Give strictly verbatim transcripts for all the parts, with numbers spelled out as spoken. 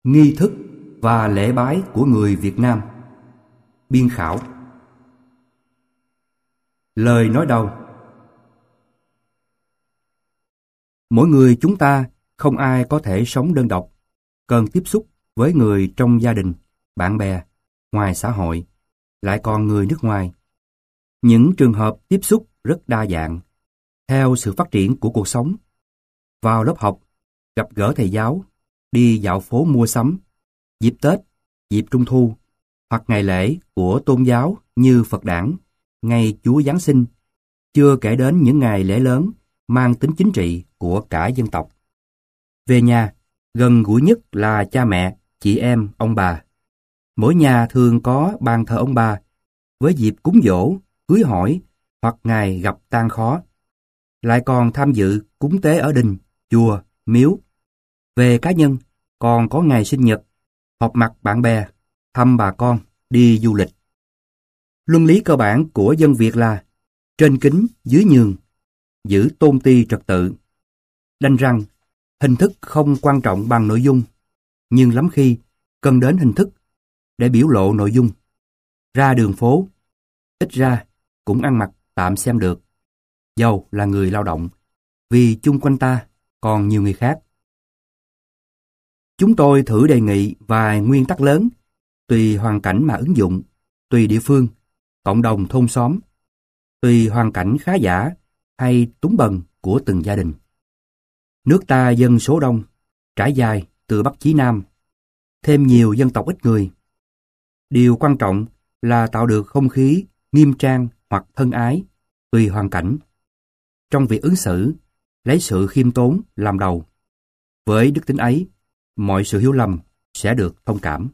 Nghi thức và lễ bái của người Việt Nam. Biên khảo. Lời nói đầu. Mỗi người chúng ta không ai có thể sống đơn độc, cần tiếp xúc với người trong gia đình, bạn bè, ngoài xã hội, lại còn người nước ngoài. Những trường hợp tiếp xúc rất đa dạng, theo sự phát triển của cuộc sống. Vào lớp học, gặp gỡ thầy giáo, đi dạo phố mua sắm, dịp Tết, dịp Trung thu, hoặc ngày lễ của tôn giáo như Phật đản, ngày Chúa Giáng sinh, chưa kể đến những ngày lễ lớn mang tính chính trị của cả dân tộc. Về nhà, gần gũi nhất là cha mẹ, chị em, ông bà. Mỗi nhà thường có bàn thờ ông bà, với dịp cúng giỗ, cưới hỏi hoặc ngày gặp tang khó. Lại còn tham dự cúng tế ở đình, chùa, miếu. Về cá nhân, còn có ngày sinh nhật, họp mặt bạn bè, thăm bà con, đi du lịch. Luân lý cơ bản của dân Việt là trên kính, dưới nhường, giữ tôn ti trật tự. Đành rằng, hình thức không quan trọng bằng nội dung, nhưng lắm khi cần đến hình thức để biểu lộ nội dung. Ra đường phố, ít ra cũng ăn mặc tạm xem được, dầu là người lao động, vì chung quanh ta còn nhiều người khác. Chúng tôi thử đề nghị vài nguyên tắc lớn, tùy hoàn cảnh mà ứng dụng, tùy địa phương, cộng đồng thôn xóm, tùy hoàn cảnh khá giả hay túng bần của từng gia đình. Nước ta dân số đông, trải dài từ Bắc chí Nam, thêm nhiều dân tộc ít người. Điều quan trọng là tạo được không khí nghiêm trang hoặc thân ái, tùy hoàn cảnh. Trong việc ứng xử, lấy sự khiêm tốn làm đầu. Với đức tính ấy, mọi sự hiểu lầm sẽ được thông cảm.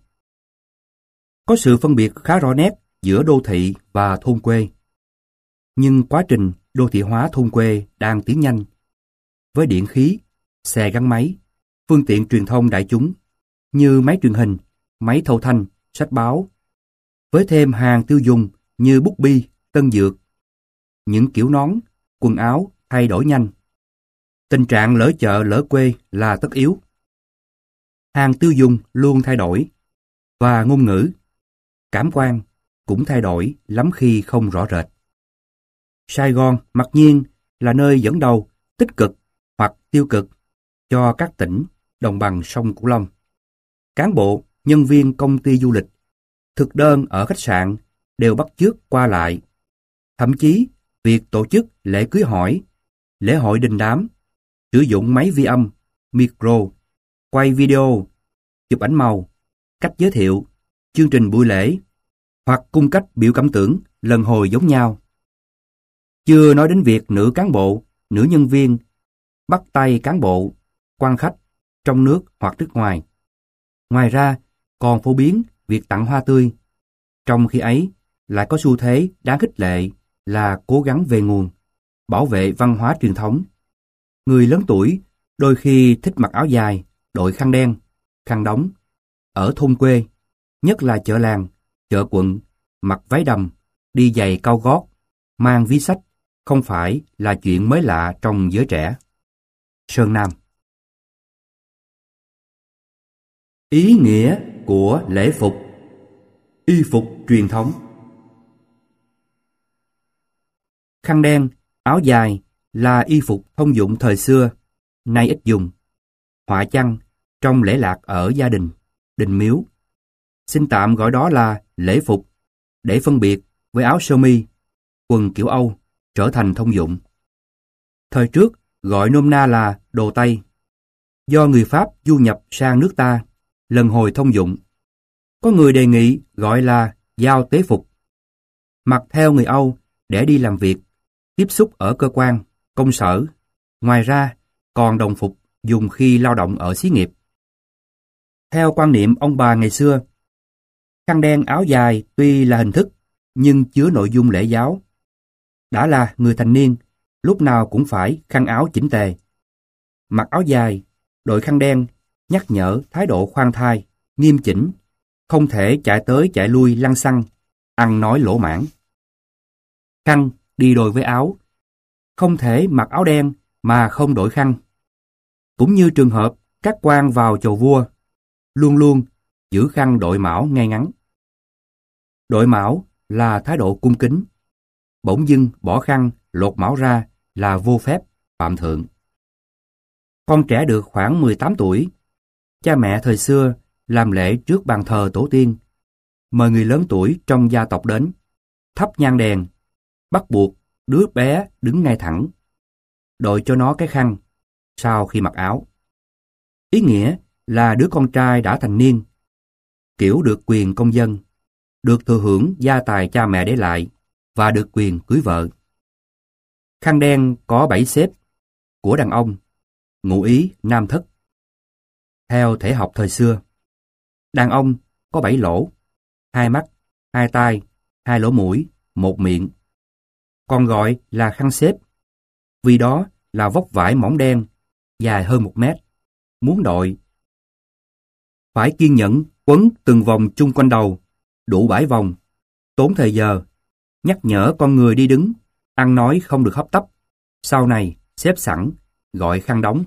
Có sự phân biệt khá rõ nét giữa đô thị và thôn quê. Nhưng quá trình đô thị hóa thôn quê đang tiến nhanh. Với điện khí, xe gắn máy, phương tiện truyền thông đại chúng như máy truyền hình, máy thâu thanh, sách báo, với thêm hàng tiêu dùng như bút bi, tân dược, những kiểu nón, quần áo thay đổi nhanh. Tình trạng lỡ chợ lỡ quê là tất yếu. Hàng tiêu dùng luôn thay đổi, và ngôn ngữ, cảm quan cũng thay đổi lắm khi không rõ rệt. Sài Gòn mặc nhiên là nơi dẫn đầu tích cực hoặc tiêu cực cho các tỉnh đồng bằng sông Cửu Long. Cán bộ, nhân viên công ty du lịch, thực đơn ở khách sạn đều bắt chước qua lại. Thậm chí, việc tổ chức lễ cưới hỏi, lễ hội đình đám, sử dụng máy vi âm, micro, quay video, chụp ảnh màu, cách giới thiệu, chương trình buổi lễ, hoặc cung cách biểu cảm tưởng lần hồi giống nhau. Chưa nói đến việc nữ cán bộ, nữ nhân viên, bắt tay cán bộ, quan khách, trong nước hoặc nước ngoài. Ngoài ra, còn phổ biến việc tặng hoa tươi. Trong khi ấy, lại có xu thế đáng khích lệ là cố gắng về nguồn, bảo vệ văn hóa truyền thống. Người lớn tuổi đôi khi thích mặc áo dài, đội khăn đen, khăn đóng. Ở thôn quê, nhất là chợ làng, chợ quận, mặc váy đầm, đi giày cao gót, mang ví sách, không phải là chuyện mới lạ trong giới trẻ. Sơn Nam. Ý nghĩa của lễ phục. Y phục truyền thống. Khăn đen, áo dài là y phục thông dụng thời xưa, nay ít dùng. Họa chăng trong lễ lạc ở gia đình, đình miếu. Xin tạm gọi đó là lễ phục, để phân biệt với áo sơ mi, quần kiểu Âu trở thành thông dụng. Thời trước gọi nôm na là đồ Tây. Do người Pháp du nhập sang nước ta, lần hồi thông dụng. Có người đề nghị gọi là giao tế phục. Mặc theo người Âu để đi làm việc, tiếp xúc ở cơ quan, công sở. Ngoài ra, còn đồng phục dùng khi lao động ở xí nghiệp. Theo quan niệm ông bà ngày xưa, khăn đen áo dài tuy là hình thức, nhưng chứa nội dung lễ giáo. Đã là người thành niên, lúc nào cũng phải khăn áo chỉnh tề. Mặc áo dài, đội khăn đen, nhắc nhở thái độ khoan thai, nghiêm chỉnh, không thể chạy tới chạy lui lăng xăng, ăn nói lỗ mãng. Khăn đi đôi với áo, không thể mặc áo đen mà không đội khăn. Cũng như trường hợp các quan vào chầu vua, luôn luôn giữ khăn đội mão ngay ngắn. Đội mão là thái độ cung kính. Bỗng dưng bỏ khăn, lột mão ra là vô phép, phạm thượng. Con trẻ được khoảng mười tám tuổi. Cha mẹ thời xưa làm lễ trước bàn thờ tổ tiên, mời người lớn tuổi trong gia tộc đến, thắp nhang đèn, bắt buộc đứa bé đứng ngay thẳng, đội cho nó cái khăn sau khi mặc áo. Ý nghĩa là đứa con trai đã thành niên, kiểu được quyền công dân, được thừa hưởng gia tài cha mẹ để lại và được quyền cưới vợ. Khăn đen có bảy xếp của đàn ông, ngụ ý nam thất. Theo thể học thời xưa, đàn ông có bảy lỗ, hai mắt, hai tai, hai lỗ mũi, một miệng. Còn gọi là khăn xếp, vì đó là vóc vải mỏng đen, dài hơn một mét, muốn đội. Phải kiên nhẫn quấn từng vòng chung quanh đầu, đủ bảy vòng, tốn thời giờ, nhắc nhở con người đi đứng, ăn nói không được hấp tấp, sau này xếp sẵn, gọi khăn đóng.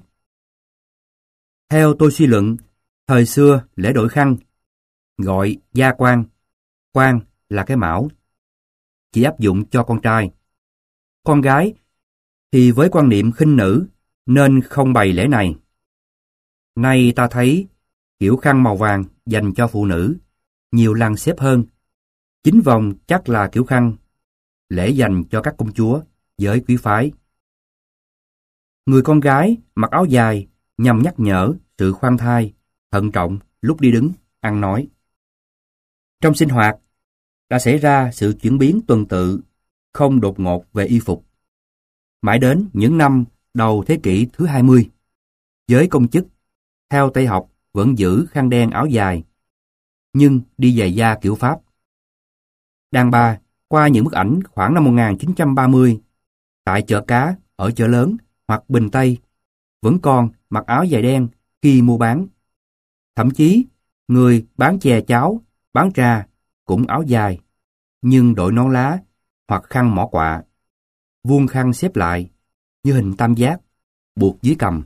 Theo tôi suy luận, thời xưa lễ đội khăn, gọi gia quan, quan là cái mão, chỉ áp dụng cho con trai. Con gái thì với quan niệm khinh nữ nên không bày lễ này. Nay ta thấy kiểu khăn màu vàng dành cho phụ nữ, nhiều lăng xếp hơn. Chính vòng chắc là kiểu khăn, lễ dành cho các công chúa, giới quý phái. Người con gái mặc áo dài nhằm nhắc nhở sự khoan thai, thận trọng lúc đi đứng, ăn nói. Trong sinh hoạt, đã xảy ra sự chuyển biến tuần tự, không đột ngột về y phục. Mãi đến những năm đầu thế kỷ thứ hai mươi, giới công chức, theo Tây học vẫn giữ khăn đen áo dài, nhưng đi giày da kiểu Pháp. Đàn bà, qua những bức ảnh khoảng năm một nghìn chín trăm ba mươi, tại chợ cá, ở chợ lớn hoặc Bình Tây, vẫn còn mặc áo dài đen khi mua bán. Thậm chí, người bán chè cháo, bán trà cũng áo dài, nhưng đội nón lá hoặc khăn mỏ quạ, vuông khăn xếp lại như hình tam giác, buộc dưới cằm.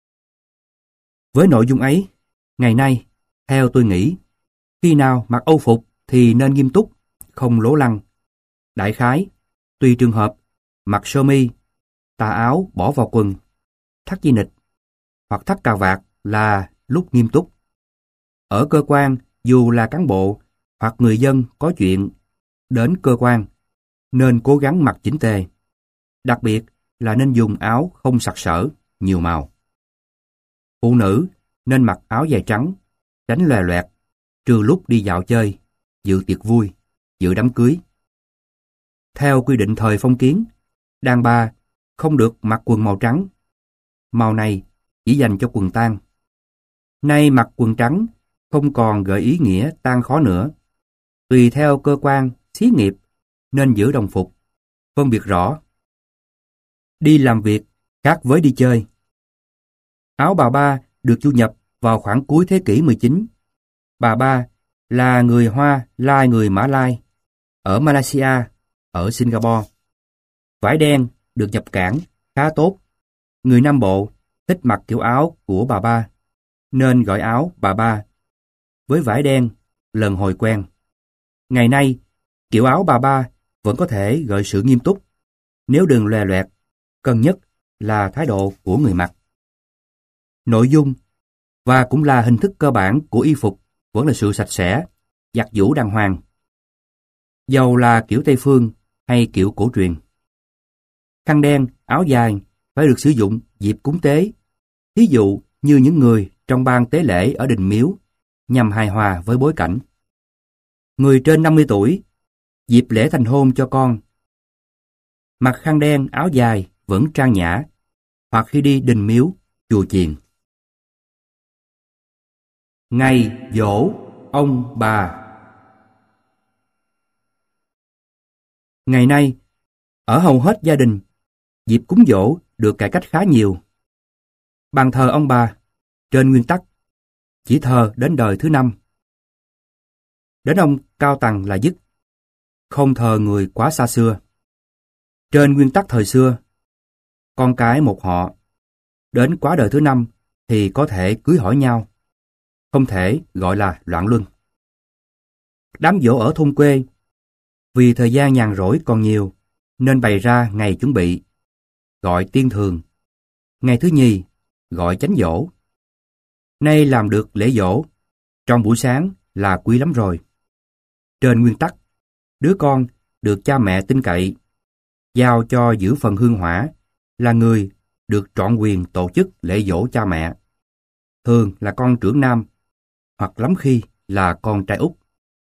Với nội dung ấy, ngày nay, theo tôi nghĩ, khi nào mặc âu phục thì nên nghiêm túc, không lố lăng. Đại khái, tùy trường hợp, mặc sơ mi, tà áo bỏ vào quần, thắt dây nịt hoặc thắt cà vạt là lúc nghiêm túc. Ở cơ quan, dù là cán bộ hoặc người dân có chuyện đến cơ quan, nên cố gắng mặc chỉnh tề. Đặc biệt là nên dùng áo không sặc sỡ, nhiều màu. Phụ nữ nên mặc áo dài trắng, tránh lòe loẹt, trừ lúc đi dạo chơi, dự tiệc vui, dự đám cưới. Theo quy định thời phong kiến, đàn bà không được mặc quần màu trắng. Màu này chỉ dành cho quần tang. Nay mặc quần trắng không còn gợi ý nghĩa tang khó nữa. Tùy theo cơ quan, xí nghiệp nên giữ đồng phục, phân biệt rõ. Đi làm việc khác với đi chơi. Áo bà ba được du nhập vào khoảng cuối thế kỷ mười chín. Bà ba là người Hoa lai người Mã Lai, ở Malaysia, ở Singapore. Vải đen được nhập cảng khá tốt. Người Nam Bộ thích mặc kiểu áo của bà ba, nên gọi áo bà ba. Với vải đen, lần hồi quen. Ngày nay, kiểu áo bà ba vẫn có thể gợi sự nghiêm túc. Nếu đừng lòe loẹt, cần nhất là thái độ của người mặc. Nội dung và cũng là hình thức cơ bản của y phục vẫn là sự sạch sẽ, giặt giũ đàng hoàng. Dầu là kiểu Tây phương hay kiểu cổ truyền. Khăn đen, áo dài phải được sử dụng dịp cúng tế, thí dụ như những người trong ban tế lễ ở đình miếu, nhằm hài hòa với bối cảnh. Người trên năm mươi tuổi, dịp lễ thành hôn cho con, mặc khăn đen, áo dài vẫn trang nhã, hoặc khi đi đình miếu, chùa chiền. Ngày giỗ ông bà. Ngày nay, ở hầu hết gia đình, dịp cúng giỗ được cải cách khá nhiều. Bàn thờ ông bà, trên nguyên tắc, chỉ thờ đến đời thứ năm. Đến ông cao tầng là dứt, không thờ người quá xa xưa. Trên nguyên tắc thời xưa, con cái một họ, đến quá đời thứ năm thì có thể cưới hỏi nhau. không thể gọi là loạn luân. Đám giỗ ở thôn quê, vì thời gian nhàn rỗi còn nhiều, nên bày ra ngày chuẩn bị, gọi tiên thường. Ngày thứ nhì, gọi chánh giỗ. Nay làm được lễ giỗ, trong buổi sáng là quý lắm rồi. Trên nguyên tắc, đứa con được cha mẹ tin cậy, giao cho giữ phần hương hỏa, là người được trọn quyền tổ chức lễ giỗ cha mẹ. Thường là con trưởng nam, hoặc lắm khi là con trai út.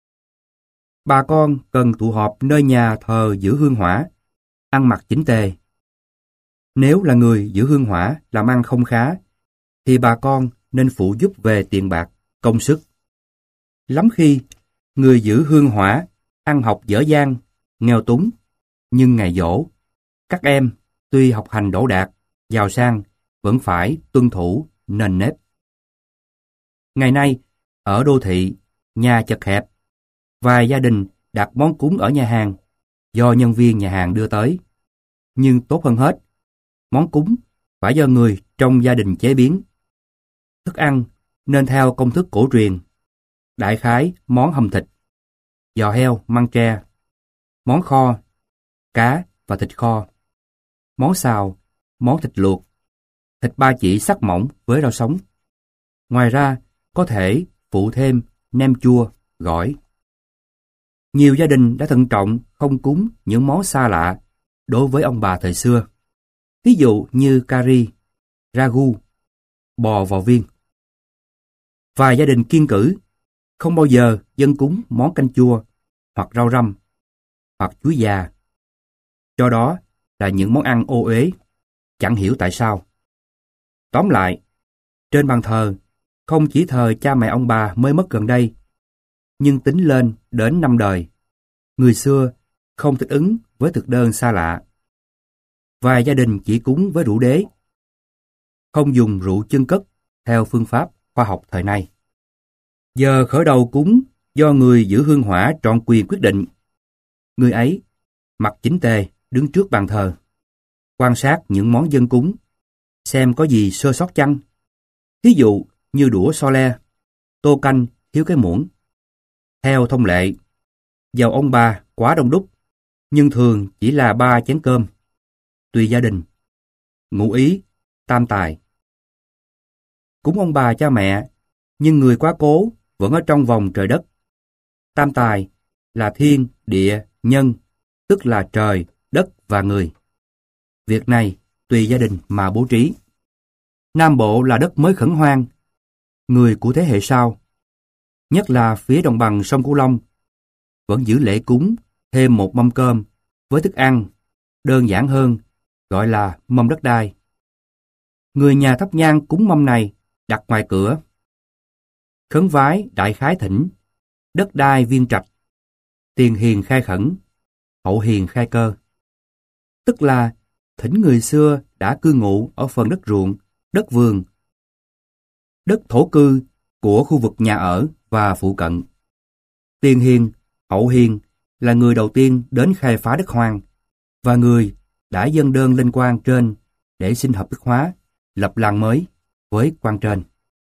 Bà con cần tụ họp nơi nhà thờ giữ hương hỏa, ăn mặc chỉnh tề. Nếu là người giữ hương hỏa làm ăn không khá, thì bà con nên phụ giúp về tiền bạc, công sức. Lắm khi, người giữ hương hỏa ăn học dở dang, nghèo túng, nhưng ngày giỗ, các em tuy học hành đỗ đạt, giàu sang, vẫn phải tuân thủ nền nếp. Ngày nay, ở đô thị, nhà chật hẹp, vài gia đình đặt món cúng ở nhà hàng do nhân viên nhà hàng đưa tới. Nhưng tốt hơn hết, món cúng phải do người trong gia đình chế biến. Thức ăn nên theo công thức cổ truyền, đại khái món hầm thịt, giò heo măng tre, món kho, cá và thịt kho, món xào, món thịt luộc, thịt ba chỉ sắc mỏng với rau sống. Ngoài ra, có thể phụ thêm nem chua, gỏi. Nhiều gia đình đã thận trọng không cúng những món xa lạ đối với ông bà thời xưa. Ví dụ như cà ri, ragu, bò vò viên. Vài gia đình kiêng cữ, không bao giờ dâng cúng món canh chua, hoặc rau răm, hoặc chuối già. Do đó là những món ăn ô uế, chẳng hiểu tại sao. Tóm lại, trên bàn thờ, không chỉ thờ cha mẹ ông bà mới mất gần đây, nhưng tính lên đến năm đời, người xưa không thích ứng với thực đơn xa lạ. Vài gia đình chỉ cúng với rượu đế, không dùng rượu chân cất theo phương pháp khoa học thời nay. Giờ khởi đầu cúng do người giữ hương hỏa trọn quyền quyết định. Người ấy mặc chỉnh tề đứng trước bàn thờ, quan sát những món dâng cúng, xem có gì sơ sót chăng. Ví dụ như đũa so le, tô canh thiếu cái muỗng. Theo thông lệ, dầu ông bà quá đông đúc, nhưng thường chỉ là ba chén cơm. Tùy gia đình, ngụ ý, tam tài. Cúng ông bà cha mẹ, nhưng người quá cố vẫn ở trong vòng trời đất. Tam tài là thiên, địa, nhân, tức là trời, đất và người. Việc này tùy gia đình mà bố trí. Nam Bộ là đất mới khẩn hoang, người của thế hệ sau, nhất là phía đồng bằng sông Cửu Long, vẫn giữ lễ cúng thêm một mâm cơm với thức ăn đơn giản hơn, gọi là mâm đất đai. Người nhà thắp nhang cúng mâm này đặt ngoài cửa. Khấn vái đại khái thỉnh, đất đai viên trạch, tiền hiền khai khẩn, hậu hiền khai cơ. Tức là thỉnh người xưa đã cư ngụ ở phần đất ruộng, đất vườn, đất thổ cư của khu vực nhà ở và phụ cận. Tiền hiền, hậu hiền là người đầu tiên đến khai phá đất hoang, và người đã dâng đơn lên quan trên để xin hợp thức hóa, lập làng mới với quan trên.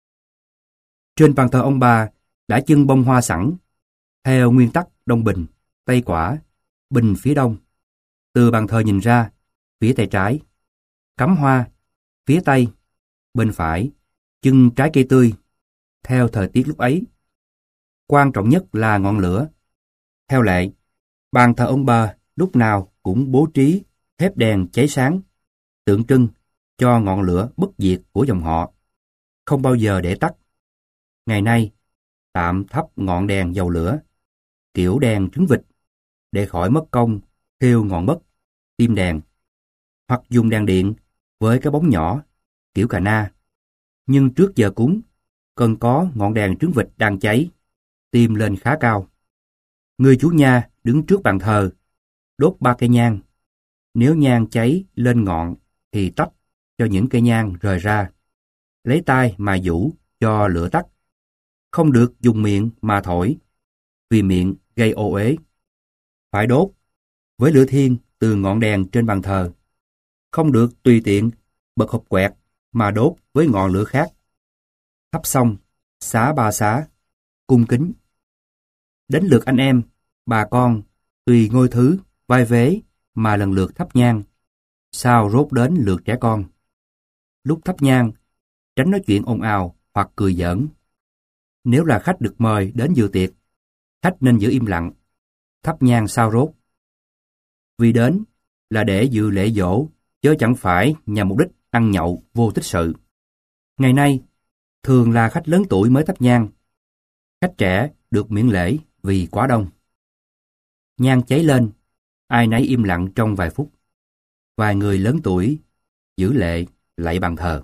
Trên bàn thờ ông bà đã trưng bông hoa sẵn, theo nguyên tắc đông bình, tây quả, bình phía đông. Từ bàn thờ nhìn ra, phía tay trái, cắm hoa, phía tây, bên phải, trưng trái cây tươi, theo thời tiết lúc ấy. Quan trọng nhất là ngọn lửa. Theo lệ, bàn thờ ông bà lúc nào cũng bố trí thép đèn cháy sáng, tượng trưng cho ngọn lửa bất diệt của dòng họ, không bao giờ để tắt. Ngày nay, tạm thắp ngọn đèn dầu lửa, kiểu đèn trứng vịt, để khỏi mất công thiêu ngọn bất, tim đèn, hoặc dùng đèn điện với cái bóng nhỏ, kiểu cà na. Nhưng trước giờ cúng, cần có ngọn đèn trứng vịt đang cháy, tim lên khá cao. Người chủ nhà đứng trước bàn thờ, đốt ba cây nhang. Nếu nhang cháy lên ngọn thì tách cho những cây nhang rời ra. Lấy tay mà vũ cho lửa tắt. Không được dùng miệng mà thổi, vì miệng gây ô uế. Phải đốt với lửa thiên từ ngọn đèn trên bàn thờ. Không được tùy tiện bật hộp quẹt mà đốt với ngọn lửa khác. Thắp xong, Xá ba xá, cung kính. Đến lượt anh em, bà con, tùy ngôi thứ, vai vế mà lần lượt thắp nhang, sao rốt đến lượt trẻ con. Lúc thắp nhang, tránh nói chuyện ồn ào hoặc cười giỡn. Nếu là khách được mời đến dự tiệc, khách nên giữ im lặng, thắp nhang sao rốt. Vì đến là để dự lễ giỗ, chứ chẳng phải nhằm mục đích ăn nhậu vô tích sự. Ngày nay, thường là khách lớn tuổi mới thắp nhang. Khách trẻ được miễn lễ vì quá đông. Nhang cháy lên, ai nấy im lặng trong vài phút. Vài người lớn tuổi giữ lệ lạy bàn thờ.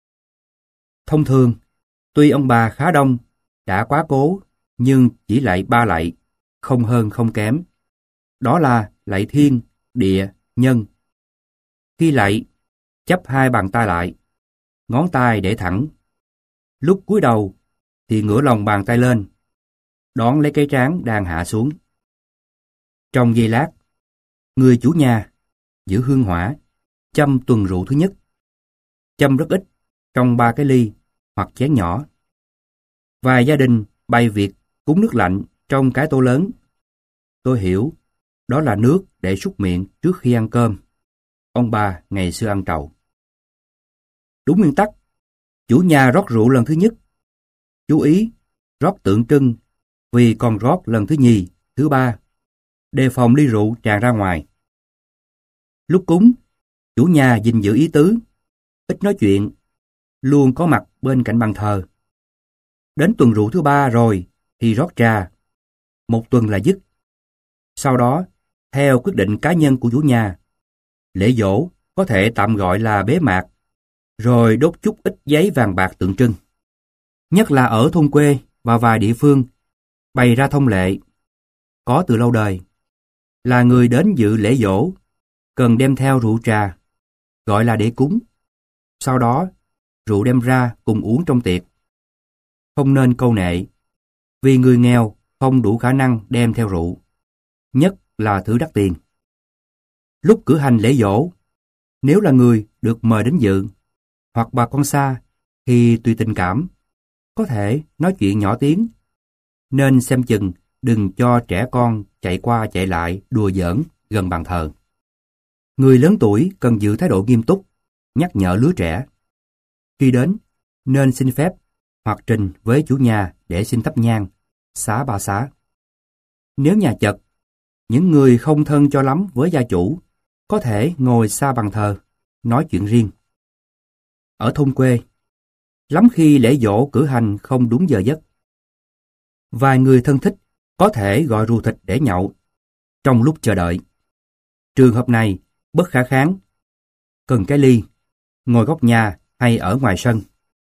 Thông thường, tuy ông bà khá đông, đã quá cố, nhưng chỉ lạy ba lạy, không hơn không kém. Đó là lạy thiên, địa, nhân. Khi lạy, chắp hai bàn tay lại, ngón tay để thẳng. Lúc cúi đầu thì ngửa lòng bàn tay lên, đón lấy cái trán đang hạ xuống. Trong giây lát, người chủ nhà giữ hương hỏa, châm tuần rượu thứ nhất. Châm rất ít, trong ba cái ly hoặc chén nhỏ. Vài gia đình bày việc cúng nước lạnh trong cái tô lớn. Tôi hiểu, đó là nước để súc miệng trước khi ăn cơm. Ông bà ngày xưa ăn trầu. Đúng nguyên tắc, chủ nhà rót rượu lần thứ nhất. Chú ý, rót tượng trưng, vì còn rót lần thứ nhì, thứ ba, đề phòng ly rượu tràn ra ngoài. Lúc cúng, chủ nhà gìn giữ ý tứ, ít nói chuyện, luôn có mặt bên cạnh bàn thờ. Đến tuần rượu thứ ba rồi thì rót trà, một tuần là dứt. Sau đó, theo quyết định cá nhân của chủ nhà, lễ giỗ có thể tạm gọi là bế mạc, rồi đốt chút ít giấy vàng bạc tượng trưng. Nhất là ở thôn quê và vài địa phương, bày ra thông lệ, có từ lâu đời, là người đến dự lễ giỗ, cần đem theo rượu trà, gọi là để cúng. Sau đó, rượu đem ra cùng uống trong tiệc. Không nên câu nệ, vì người nghèo không đủ khả năng đem theo rượu, nhất là thứ đắt tiền. Lúc cử hành lễ giỗ, nếu là người được mời đến dự, hoặc bà con xa, thì tùy tình cảm, có thể nói chuyện nhỏ tiếng, nên xem chừng đừng cho trẻ con chạy qua chạy lại đùa giỡn gần bàn thờ. Người lớn tuổi cần giữ thái độ nghiêm túc, nhắc nhở lứa trẻ. Khi đến, nên xin phép hoặc trình với chủ nhà để xin thắp nhang, xá ba xá. Nếu nhà chật, những người không thân cho lắm với gia chủ có thể ngồi xa bàn thờ, nói chuyện riêng. Ở thôn quê, lắm khi lễ giỗ cử hành không đúng giờ giấc. Vài người thân thích có thể gọi rượu thịt để nhậu trong lúc chờ đợi. Trường hợp này bất khả kháng. Cần cái ly, ngồi góc nhà hay ở ngoài sân.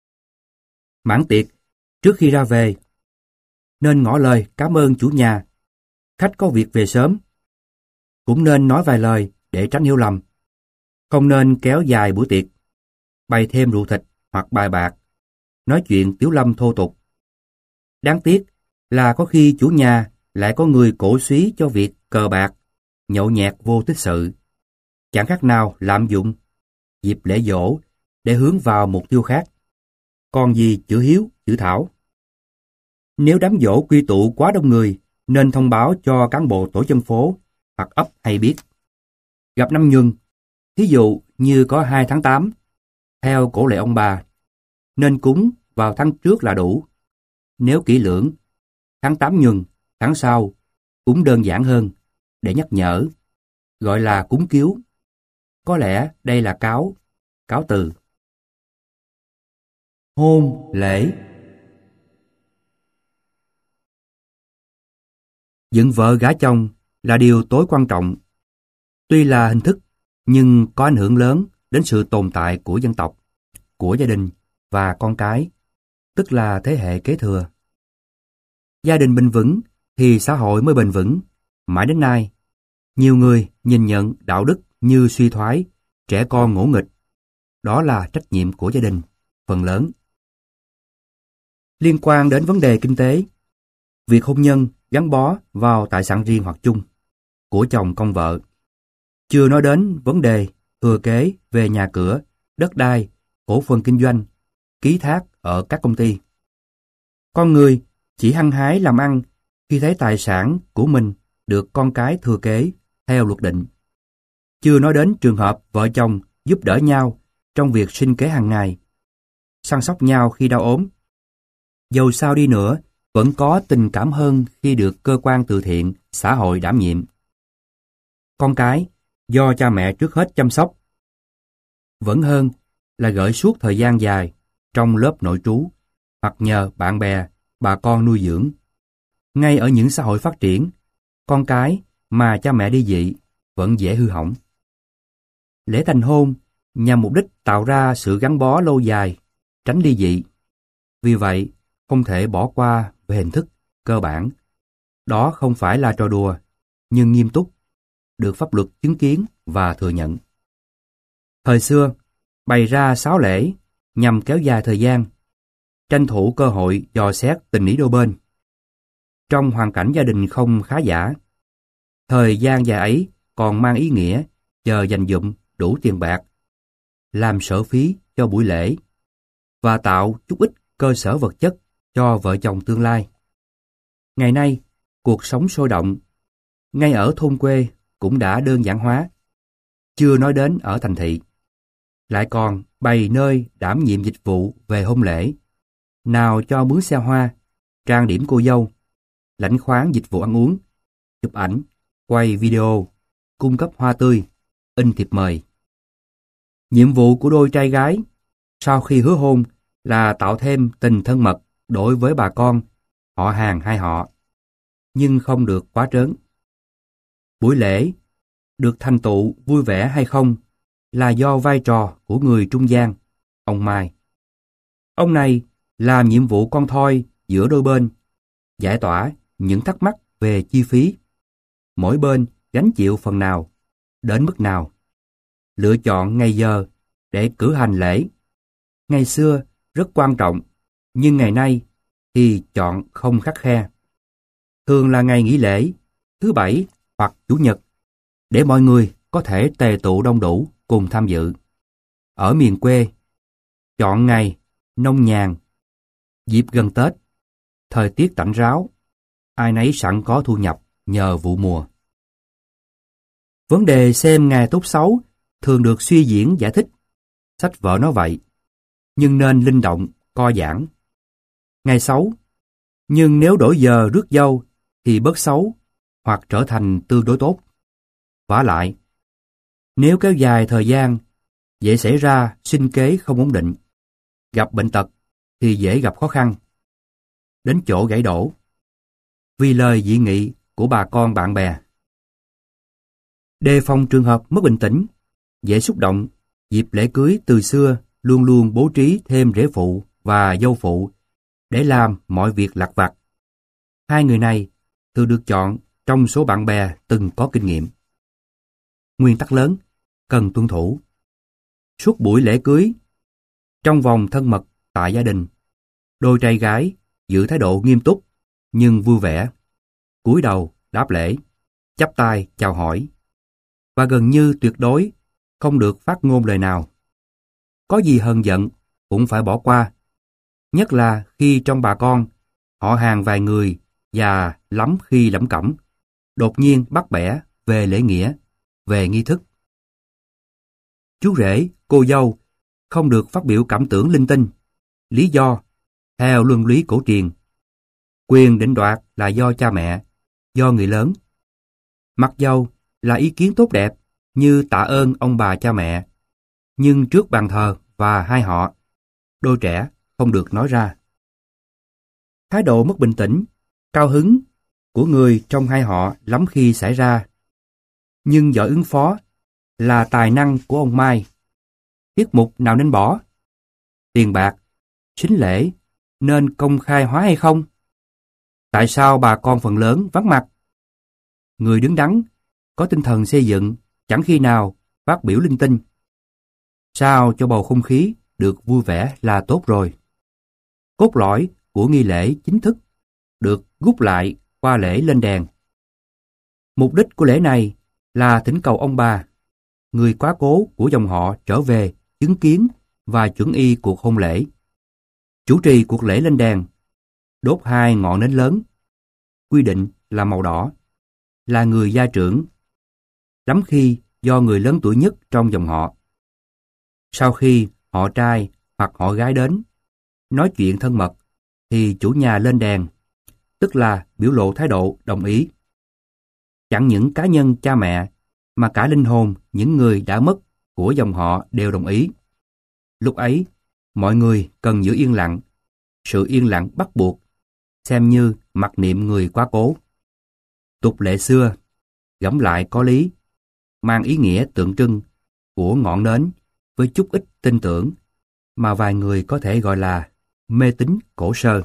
Mãn tiệc, trước khi ra về, nên ngỏ lời cảm ơn chủ nhà. Khách có việc về sớm. Cũng nên nói vài lời để tránh hiểu lầm. Không nên kéo dài buổi tiệc, bày thêm rượu thịt hoặc bài bạc, nói chuyện tiếu lâm thô tục. Đáng tiếc là có khi chủ nhà lại có người cổ súy cho việc cờ bạc, nhậu nhẹt vô tích sự. Chẳng khác nào lạm dụng dịp lễ giỗ để hướng vào mục tiêu khác. Còn gì chữ hiếu, chữ thảo. Nếu đám giỗ quy tụ quá đông người, nên thông báo cho cán bộ tổ dân phố hoặc ấp hay biết. Gặp năm nhuần, thí dụ như có hai tháng tám, theo cổ lệ ông bà, nên cúng vào tháng trước là đủ. Nếu kỹ lưỡng, tháng tám nhuần, tháng sau, cúng đơn giản hơn, để nhắc nhở, gọi là cúng kiếu. Có lẽ đây là cáo, cáo từ. Hôn lễ. Dựng vợ gả chồng là điều tối quan trọng. Tuy là hình thức, nhưng có ảnh hưởng lớn đến sự tồn tại của dân tộc, của gia đình và con cái, tức là thế hệ kế thừa. Gia đình bền vững thì xã hội mới bền vững. Mãi đến nay, nhiều người nhìn nhận đạo đức như suy thoái, trẻ con ngỗ nghịch. Đó là trách nhiệm của gia đình, phần lớn. Liên quan đến vấn đề kinh tế, việc hôn nhân gắn bó vào tài sản riêng hoặc chung của chồng con vợ. Chưa nói đến vấn đề thừa kế về nhà cửa, đất đai, cổ phần kinh doanh, ký thác ở các công ty. Con người chỉ hăng hái làm ăn khi thấy tài sản của mình được con cái thừa kế theo luật định. Chưa nói đến trường hợp vợ chồng giúp đỡ nhau trong việc sinh kế hàng ngày, săn sóc nhau khi đau ốm. Dầu sao đi nữa, vẫn có tình cảm hơn khi được cơ quan từ thiện, xã hội đảm nhiệm. Con cái, do cha mẹ trước hết chăm sóc. Vẫn hơn là gửi suốt thời gian dài trong lớp nội trú, hoặc nhờ bạn bè, bà con nuôi dưỡng. Ngay ở những xã hội phát triển, con cái mà cha mẹ ly dị vẫn dễ hư hỏng. Lễ thành hôn nhằm mục đích tạo ra sự gắn bó lâu dài, tránh ly dị. Vì vậy, không thể bỏ qua về hình thức cơ bản. Đó không phải là trò đùa, nhưng nghiêm túc, được pháp luật chứng kiến và thừa nhận. Thời xưa, bày ra sáu lễ nhằm kéo dài thời gian, tranh thủ cơ hội dò xét tình ý đôi bên. Trong hoàn cảnh gia đình không khá giả, thời gian dài ấy còn mang ý nghĩa chờ dành dụm đủ tiền bạc, làm sở phí cho buổi lễ và tạo chút ít cơ sở vật chất cho vợ chồng tương lai. Ngày nay, cuộc sống sôi động, ngay ở thôn quê cũng đã đơn giản hóa, chưa nói đến ở thành thị. Lại còn bày nơi đảm nhiệm dịch vụ về hôn lễ, nào cho mướn xe hoa, trang điểm cô dâu, lãnh khoán dịch vụ ăn uống, chụp ảnh, quay video, cung cấp hoa tươi, in thiệp mời. Nhiệm vụ của đôi trai gái sau khi hứa hôn là tạo thêm tình thân mật đối với bà con, họ hàng hai họ, nhưng không được quá trớn. Buổi lễ được thành tựu vui vẻ hay không là do vai trò của người trung gian, ông Mai. Ông này làm nhiệm vụ con thoi giữa đôi bên, giải tỏa những thắc mắc về chi phí, mỗi bên gánh chịu phần nào, đến mức nào, lựa chọn ngày giờ để cử hành lễ. Ngày xưa rất quan trọng, nhưng ngày nay thì chọn không khắt khe. Thường là ngày nghỉ lễ, thứ bảy hoặc chủ nhật, để mọi người có thể tề tụ đông đủ cùng tham dự. Ở miền quê, chọn ngày nông nhàn, dịp gần Tết, thời tiết tạnh ráo, ai nấy sẵn có thu nhập nhờ vụ mùa. Vấn đề xem ngày tốt xấu thường được suy diễn giải thích. Sách vở nói vậy, nhưng nên linh động, co giãn. Ngày xấu, nhưng nếu đổi giờ rước dâu thì bớt xấu hoặc trở thành tương đối tốt. Vả lại, nếu kéo dài thời gian, dễ xảy ra sinh kế không ổn định, gặp bệnh tật thì dễ gặp khó khăn, đến chỗ gãy đổ, vì lời dị nghị của bà con bạn bè. Đề phòng trường hợp mất bình tĩnh, dễ xúc động, dịp lễ cưới từ xưa luôn luôn bố trí thêm rể phụ và dâu phụ để làm mọi việc lặt vặt. Hai người này thường được chọn trong số bạn bè từng có kinh nghiệm. Nguyên tắc lớn cần tuân thủ. Suốt buổi lễ cưới, trong vòng thân mật tại gia đình, đôi trai gái giữ thái độ nghiêm túc nhưng vui vẻ, cúi đầu đáp lễ, chắp tay chào hỏi, và gần như tuyệt đối không được phát ngôn lời nào. Có gì hờn giận cũng phải bỏ qua, nhất là khi trong bà con, họ hàng vài người và lắm khi lẩm cẩm, đột nhiên bắt bẻ về lễ nghĩa, về nghi thức. Chú rể, cô dâu không được phát biểu cảm tưởng linh tinh. Lý do, theo luân lý cổ truyền, quyền định đoạt là do cha mẹ, do người lớn. Mặc dầu là ý kiến tốt đẹp như tạ ơn ông bà cha mẹ, nhưng trước bàn thờ và hai họ, đôi trẻ không được nói ra. Thái độ mất bình tĩnh, cao hứng của người trong hai họ lắm khi xảy ra, nhưng giỏi ứng phó là tài năng của ông Mai. Tiết mục nào nên bỏ? Tiền bạc, sính lễ nên công khai hóa hay không? Tại sao bà con phần lớn vắng mặt? Người đứng đắn, có tinh thần xây dựng, chẳng khi nào phát biểu linh tinh. Sao cho bầu không khí được vui vẻ là tốt rồi. Cốt lõi của nghi lễ chính thức được rút lại qua lễ lên đèn. Mục đích của lễ này là thỉnh cầu ông bà, người quá cố của dòng họ trở về chứng kiến và chuẩn y cuộc hôn lễ. Chủ trì cuộc lễ lên đèn đốt hai ngọn nến lớn. Quy định là màu đỏ, là người gia trưởng, lắm khi do người lớn tuổi nhất trong dòng họ. Sau khi họ trai hoặc họ gái đến, nói chuyện thân mật, thì chủ nhà lên đèn, tức là biểu lộ thái độ đồng ý. Chẳng những cá nhân cha mẹ, mà cả linh hồn những người đã mất của dòng họ đều đồng ý. Lúc ấy, mọi người cần giữ yên lặng. Sự yên lặng bắt buộc, xem như mặc niệm người quá cố. Tục lệ xưa, gẫm lại có lý, mang ý nghĩa tượng trưng của ngọn nến với chút ít tin tưởng mà vài người có thể gọi là mê tín cổ sơ.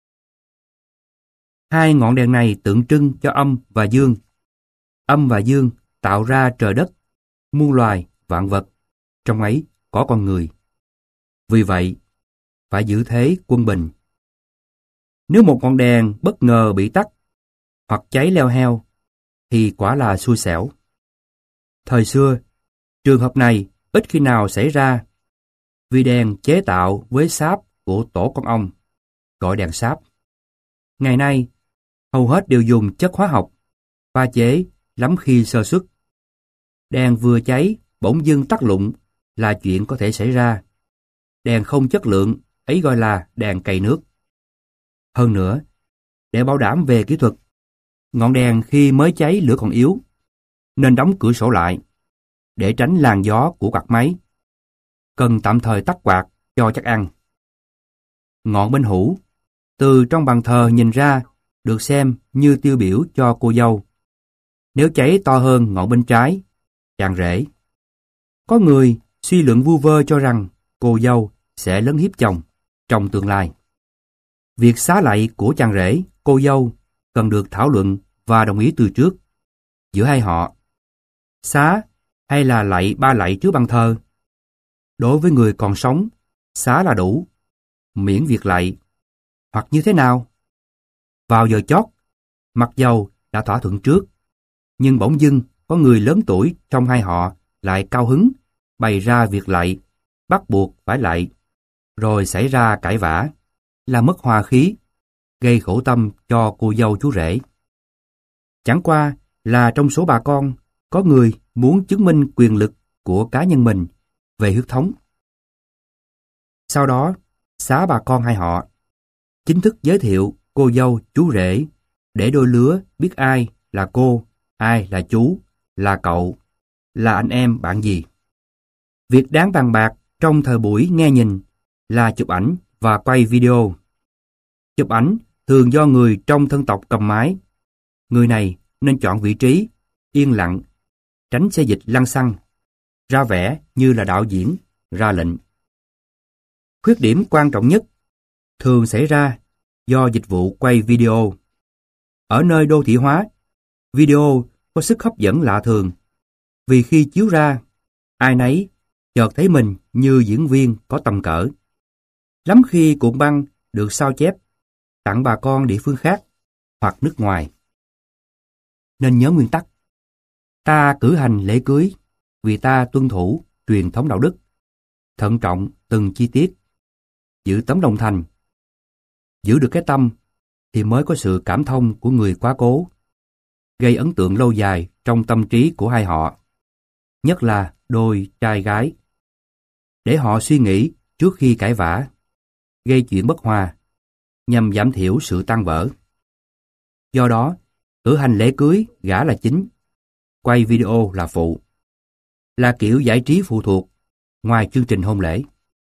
Hai ngọn đèn này tượng trưng cho âm và dương. Âm và dương tạo ra trời đất, muôn loài, vạn vật, trong ấy có con người. Vì vậy, phải giữ thế quân bình. Nếu một ngọn đèn bất ngờ bị tắt hoặc cháy leo heo, thì quả là xui xẻo. Thời xưa, trường hợp này ít khi nào xảy ra, vì đèn chế tạo với sáp của tổ con ong, gọi đèn sáp. Ngày nay, hầu hết đều dùng chất hóa học, pha chế lắm khi sơ suất. Đèn vừa cháy, bỗng dưng tắt lụng là chuyện có thể xảy ra. Đèn không chất lượng, ấy gọi là đèn cày nước. Hơn nữa, để bảo đảm về kỹ thuật, ngọn đèn khi mới cháy lửa còn yếu, nên đóng cửa sổ lại, để tránh làn gió của quạt máy. Cần tạm thời tắt quạt cho chắc ăn. Ngọn bên hữu, từ trong bàn thờ nhìn ra, được xem như tiêu biểu cho cô dâu. Nếu cháy to hơn ngọn bên trái, chàng rể. Có người suy luận vu vơ cho rằng cô dâu sẽ lấn hiếp chồng trong tương lai. Việc xá lạy của chàng rể, cô dâu cần được thảo luận và đồng ý từ trước giữa hai họ. Xá hay là lạy ba lạy trước bàn thờ? Đối với người còn sống, xá là đủ, miễn việc lạy. Hoặc như thế nào? Vào giờ chót, mặc dầu đã thỏa thuận trước, nhưng bỗng dưng có người lớn tuổi trong hai họ lại cao hứng, bày ra việc lạy, bắt buộc phải lạy, rồi xảy ra cãi vã, làm mất hòa khí, gây khổ tâm cho cô dâu chú rể. Chẳng qua là trong số bà con, có người muốn chứng minh quyền lực của cá nhân mình về huyết thống. Sau đó, xá bà con hai họ, chính thức giới thiệu cô dâu chú rể, để đôi lứa biết ai là cô, ai là chú, là cậu, là anh em bạn gì. Việc đáng bàn bạc trong thời buổi nghe nhìn là chụp ảnh và quay video. Chụp ảnh thường do người trong thân tộc cầm máy. Người này nên chọn vị trí, yên lặng, tránh xe dịch lăng xăng, ra vẻ như là đạo diễn, ra lệnh. Khuyết điểm quan trọng nhất thường xảy ra do dịch vụ quay video. Ở nơi đô thị hóa, video có sức hấp dẫn lạ thường, vì khi chiếu ra, ai nấy chợt thấy mình như diễn viên có tầm cỡ. Lắm khi cuộn băng được sao chép, tặng bà con địa phương khác hoặc nước ngoài. Nên nhớ nguyên tắc. Ta cử hành lễ cưới vì ta tuân thủ truyền thống đạo đức, thận trọng từng chi tiết, giữ tấm lòng thành. Giữ được cái tâm thì mới có sự cảm thông của người quá cố, gây ấn tượng lâu dài trong tâm trí của hai họ, nhất là đôi trai gái, để họ suy nghĩ trước khi cãi vã, gây chuyện bất hòa, nhằm giảm thiểu sự tan vỡ. Do đó, cử hành lễ cưới gả là chính, quay video là phụ, là kiểu giải trí phụ thuộc, ngoài chương trình hôn lễ.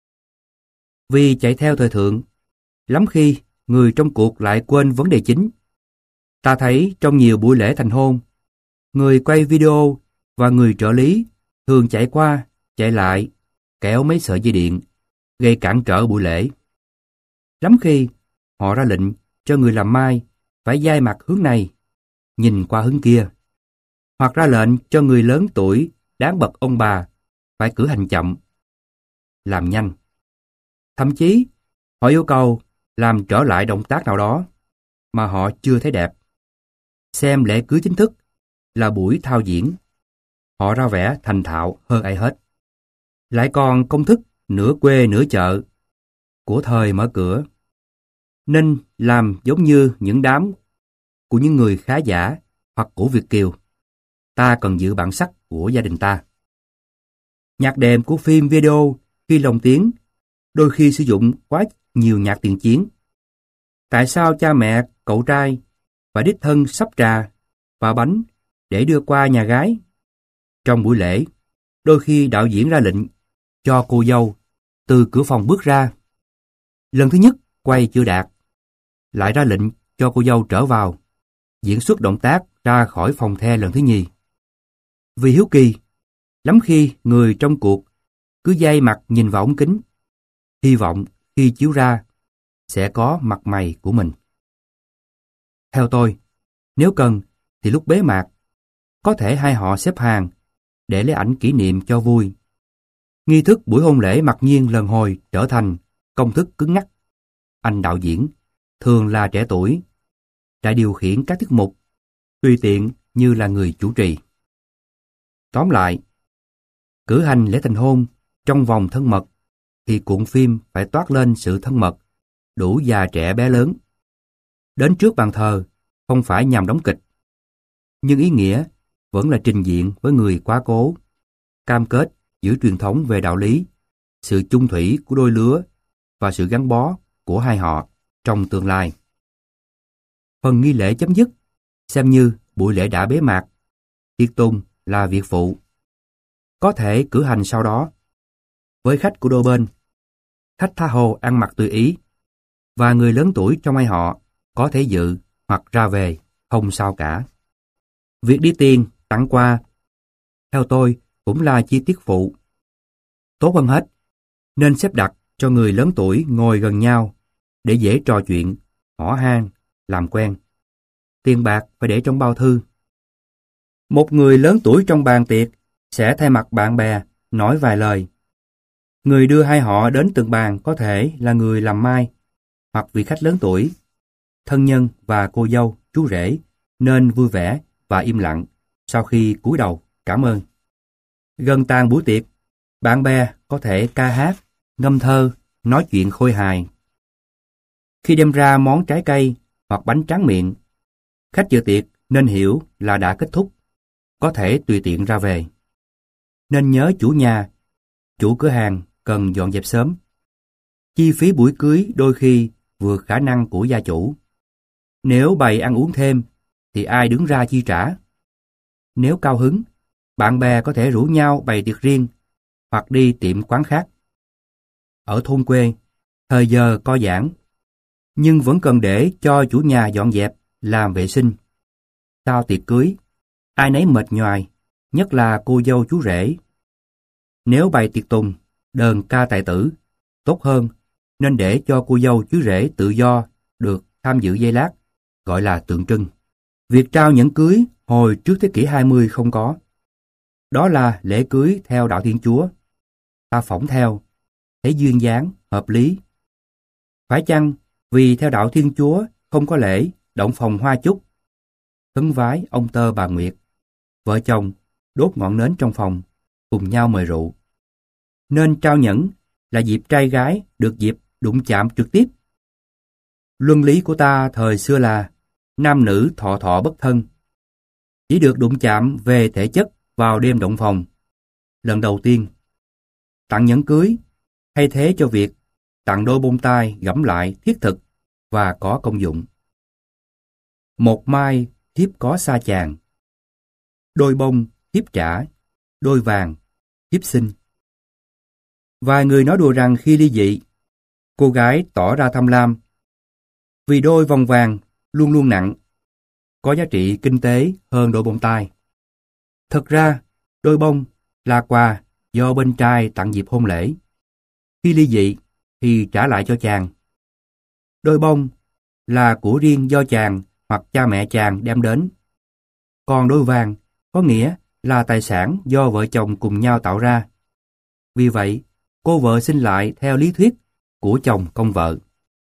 Vì chạy theo thời thượng, lắm khi người trong cuộc lại quên vấn đề chính. Ta thấy trong nhiều buổi lễ thành hôn, người quay video và người trợ lý thường chạy qua, chạy lại, kéo mấy sợi dây điện, gây cản trở buổi lễ. Lắm khi, họ ra lệnh cho người làm mai phải dai mặt hướng này, nhìn qua hướng kia, hoặc ra lệnh cho người lớn tuổi đáng bậc ông bà phải cử hành chậm, làm nhanh. Thậm chí, họ yêu cầu làm trở lại động tác nào đó mà họ chưa thấy đẹp. Xem lễ cưới chính thức là buổi thao diễn. Họ ra vẻ thành thạo hơn ai hết. Lại còn công thức nửa quê nửa chợ của thời mở cửa. nên làm giống như những đám của những người khá giả hoặc của Việt kiều. Ta cần giữ bản sắc của gia đình ta. Nhạc đệm của phim video khi lồng tiếng đôi khi sử dụng quá nhiều nhạc tiền chiến. Tại sao cha mẹ, cậu trai phải đích thân sắp trà và bánh để đưa qua nhà gái? Trong buổi lễ, đôi khi đạo diễn ra lệnh cho cô dâu từ cửa phòng bước ra. Lần thứ nhất quay chưa đạt, lại ra lệnh cho cô dâu trở vào, diễn xuất động tác ra khỏi phòng the lần thứ nhì. Vì hiếu kỳ, lắm khi người trong cuộc cứ dây mặt nhìn vào ống kính, hy vọng khi chiếu ra sẽ có mặt mày của mình. Theo tôi, nếu cần thì lúc bế mạc, có thể hai họ xếp hàng để lấy ảnh kỷ niệm cho vui. Nghi thức buổi hôn lễ mặc nhiên lần hồi trở thành công thức cứng nhắc. Anh đạo diễn, thường là trẻ tuổi, đã điều khiển các tiết mục, tùy tiện như là người chủ trì. Tóm lại, cử hành lễ thành hôn trong vòng thân mật thì cuộn phim phải toát lên sự thân mật, đủ già trẻ bé lớn. Đến trước bàn thờ không phải nhằm đóng kịch, nhưng ý nghĩa vẫn là trình diện với người quá cố, cam kết giữ truyền thống về đạo lý, sự chung thủy của đôi lứa và sự gắn bó của hai họ trong tương lai. Phần nghi lễ chấm dứt xem như buổi lễ đã bế mạc, tiệc tùng là việc phụ. Có thể cử hành sau đó. Với khách của đôi bên, khách tha hồ ăn mặc tùy ý, và người lớn tuổi trong hai họ có thể dự hoặc ra về, không sao cả. Việc đi tiền, tặng quà, theo tôi cũng là chi tiết phụ. Tốt hơn hết, nên xếp đặt cho người lớn tuổi ngồi gần nhau để dễ trò chuyện, hỏi han, làm quen. Tiền bạc phải để trong bao thư. Một người lớn tuổi trong bàn tiệc sẽ thay mặt bạn bè nói vài lời. Người đưa hai họ đến từng bàn có thể là người làm mai hoặc vị khách lớn tuổi. Thân nhân và cô dâu, chú rể nên vui vẻ và im lặng sau khi cúi đầu cảm ơn. Gần tàn buổi tiệc, bạn bè có thể ca hát, ngâm thơ, nói chuyện khôi hài. Khi đem ra món trái cây hoặc bánh tráng miệng, khách dự tiệc nên hiểu là đã kết thúc, có thể tùy tiện ra về. Nên nhớ chủ nhà, chủ cửa hàng cần dọn dẹp sớm. Chi phí buổi cưới đôi khi vượt khả năng của gia chủ. Nếu bày ăn uống thêm, thì ai đứng ra chi trả? Nếu cao hứng, bạn bè có thể rủ nhau bày tiệc riêng, hoặc đi tiệm quán khác. Ở thôn quê, thời giờ co giãn, nhưng vẫn cần để cho chủ nhà dọn dẹp, làm vệ sinh. Sau tiệc cưới, ai nấy mệt nhoài, nhất là cô dâu chú rể. Nếu bày tiệc tùng, đờn ca tài tử, tốt hơn nên để cho cô dâu chú rể tự do được tham dự giây lát, gọi là tượng trưng. Việc trao nhẫn cưới hồi trước thế kỷ hai mươi không có. Đó là lễ cưới theo đạo Thiên Chúa. Ta phỏng theo, thấy duyên dáng, hợp lý. Phải chăng vì theo đạo Thiên Chúa không có lễ động phòng hoa chúc, khấn vái ông tơ bà Nguyệt, vợ chồng đốt ngọn nến trong phòng, cùng nhau mời rượu, nên trao nhẫn là dịp trai gái được dịp đụng chạm trực tiếp. Luân lý của ta thời xưa là nam nữ thọ thọ bất thân, chỉ được đụng chạm về thể chất vào đêm động phòng. Lần đầu tiên, tặng nhẫn cưới thay thế cho việc tặng đôi bông tai gẫm lại thiết thực và có công dụng. Một mai thiếp có xa chàng, đôi bông thiếp trả, đôi vàng thiếp xin. Vài người nói đùa rằng khi ly dị, cô gái tỏ ra tham lam vì đôi vòng vàng luôn luôn nặng, có giá trị kinh tế hơn đôi bông tai. Thật ra, đôi bông là quà do bên trai tặng dịp hôn lễ. Khi ly dị thì trả lại cho chàng. Đôi bông là của riêng do chàng hoặc cha mẹ chàng đem đến. Còn đôi vàng có nghĩa là tài sản do vợ chồng cùng nhau tạo ra. Vì vậy, cô vợ xin lại theo lý thuyết của chồng công vợ.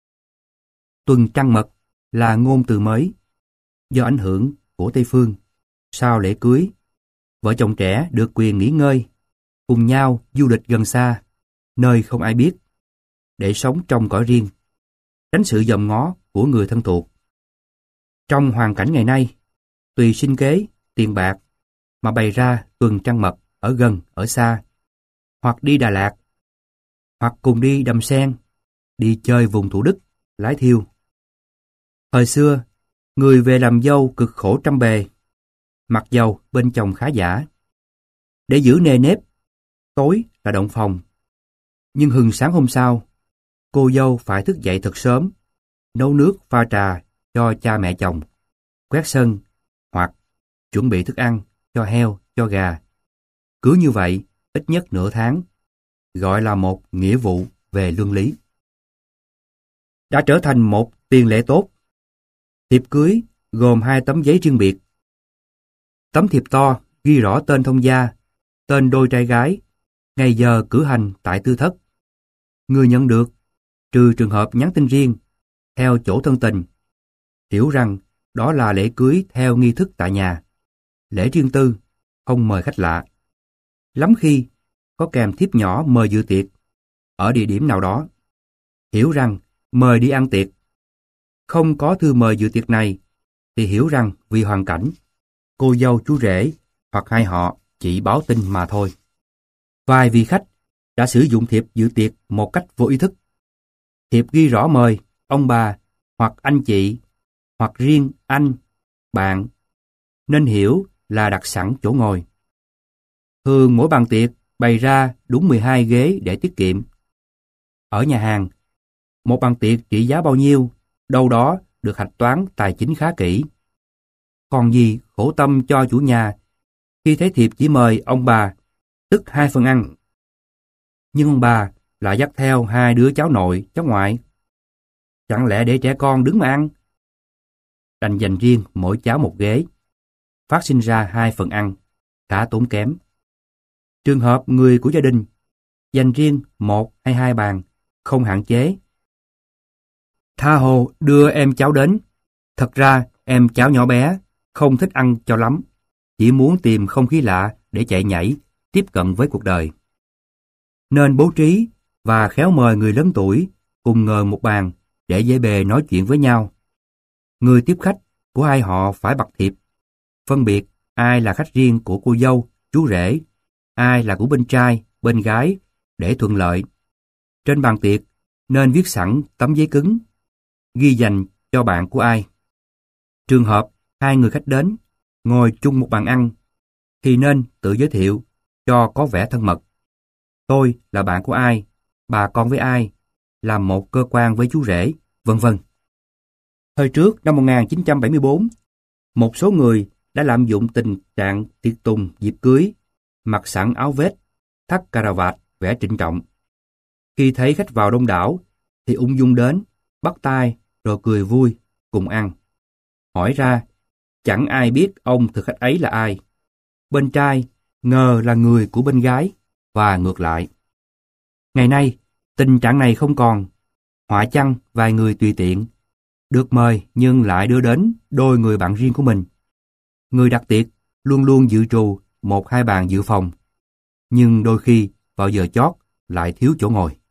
Tuần trăng mật là ngôn từ mới do ảnh hưởng của Tây Phương. Sau lễ cưới, vợ chồng trẻ được quyền nghỉ ngơi, cùng nhau du lịch gần xa, nơi không ai biết, để sống trong cõi riêng, tránh sự dòm ngó của người thân thuộc. Trong hoàn cảnh ngày nay, tùy sinh kế, tiền bạc mà bày ra tuần trăng mật ở gần, ở xa, hoặc đi Đà Lạt, hoặc cùng đi Đầm Sen, đi chơi vùng Thủ Đức, Lái Thiêu. Thời xưa, người về làm dâu cực khổ trăm bề, mặc dầu bên chồng khá giả. Để giữ nề nếp, tối là động phòng. Nhưng hừng sáng hôm sau, cô dâu phải thức dậy thật sớm, nấu nước pha trà cho cha mẹ chồng, quét sân, hoặc chuẩn bị thức ăn cho heo, cho gà. Cứ như vậy, ít nhất nửa tháng, gọi là một nghĩa vụ về luân lý. Đã trở thành một tiền lệ tốt. Thiệp cưới gồm hai tấm giấy riêng biệt. Tấm thiệp to ghi rõ tên thông gia, tên đôi trai gái, ngày giờ cử hành tại tư thất. Người nhận được, trừ trường hợp nhắn tin riêng, theo chỗ thân tình, hiểu rằng đó là lễ cưới theo nghi thức tại nhà, lễ riêng tư, không mời khách lạ. Lắm khi có kèm thiếp nhỏ mời dự tiệc ở địa điểm nào đó, hiểu rằng mời đi ăn tiệc. Không có thư mời dự tiệc này thì hiểu rằng vì hoàn cảnh, cô dâu chú rể hoặc hai họ chỉ báo tin mà thôi. Vài vị khách đã sử dụng thiệp dự tiệc một cách vô ý thức. Thiệp ghi rõ mời ông bà hoặc anh chị hoặc riêng anh, bạn, nên hiểu là đặt sẵn chỗ ngồi. Thường mỗi bàn tiệc bày ra đúng mười hai ghế để tiết kiệm. Ở nhà hàng, một bàn tiệc trị giá bao nhiêu, đâu đó được hạch toán tài chính khá kỹ. Còn gì khổ tâm cho chủ nhà khi thấy thiệp chỉ mời ông bà, tức hai phần ăn. Nhưng ông bà lại dắt theo hai đứa cháu nội, cháu ngoại. Chẳng lẽ để trẻ con đứng mà ăn? Đành dành riêng mỗi cháu một ghế, phát sinh ra hai phần ăn, khá tốn kém. Trường hợp người của gia đình dành riêng một hay hai bàn, không hạn chế. Tha hồ đưa em cháu đến. Thật ra em cháu nhỏ bé không thích ăn cho lắm, chỉ muốn tìm không khí lạ để chạy nhảy, tiếp cận với cuộc đời. Nên bố trí và khéo mời người lớn tuổi cùng ngồi một bàn để dễ bề nói chuyện với nhau. Người tiếp khách của hai họ phải bặt thiệp, phân biệt ai là khách riêng của cô dâu, chú rể, ai là của bên trai, bên gái để thuận lợi. Trên bàn tiệc nên viết sẵn tấm giấy cứng, ghi dành cho bạn của ai. Trường hợp hai người khách đến, ngồi chung một bàn ăn, thì nên tự giới thiệu cho có vẻ thân mật. Tôi là bạn của ai, bà con với ai, làm một cơ quan với chú rể, vân vân. Thời trước năm một nghìn chín trăm bảy mươi tư, một số người đã lạm dụng tình trạng tiệc tùng dịp cưới, mặc sẵn áo vest, thắt cà vạt vẻ trịnh trọng. Khi thấy khách vào đông đảo thì ung dung đến, bắt tay rồi cười vui, cùng ăn. Hỏi ra, chẳng ai biết ông thực khách ấy là ai. Bên trai ngờ là người của bên gái và ngược lại. Ngày nay, tình trạng này không còn. Họa chăng vài người tùy tiện, được mời nhưng lại đưa đến đôi người bạn riêng của mình. Người đặt tiệc luôn luôn dự trù một hai bàn dự phòng, nhưng đôi khi vào giờ chót lại thiếu chỗ ngồi.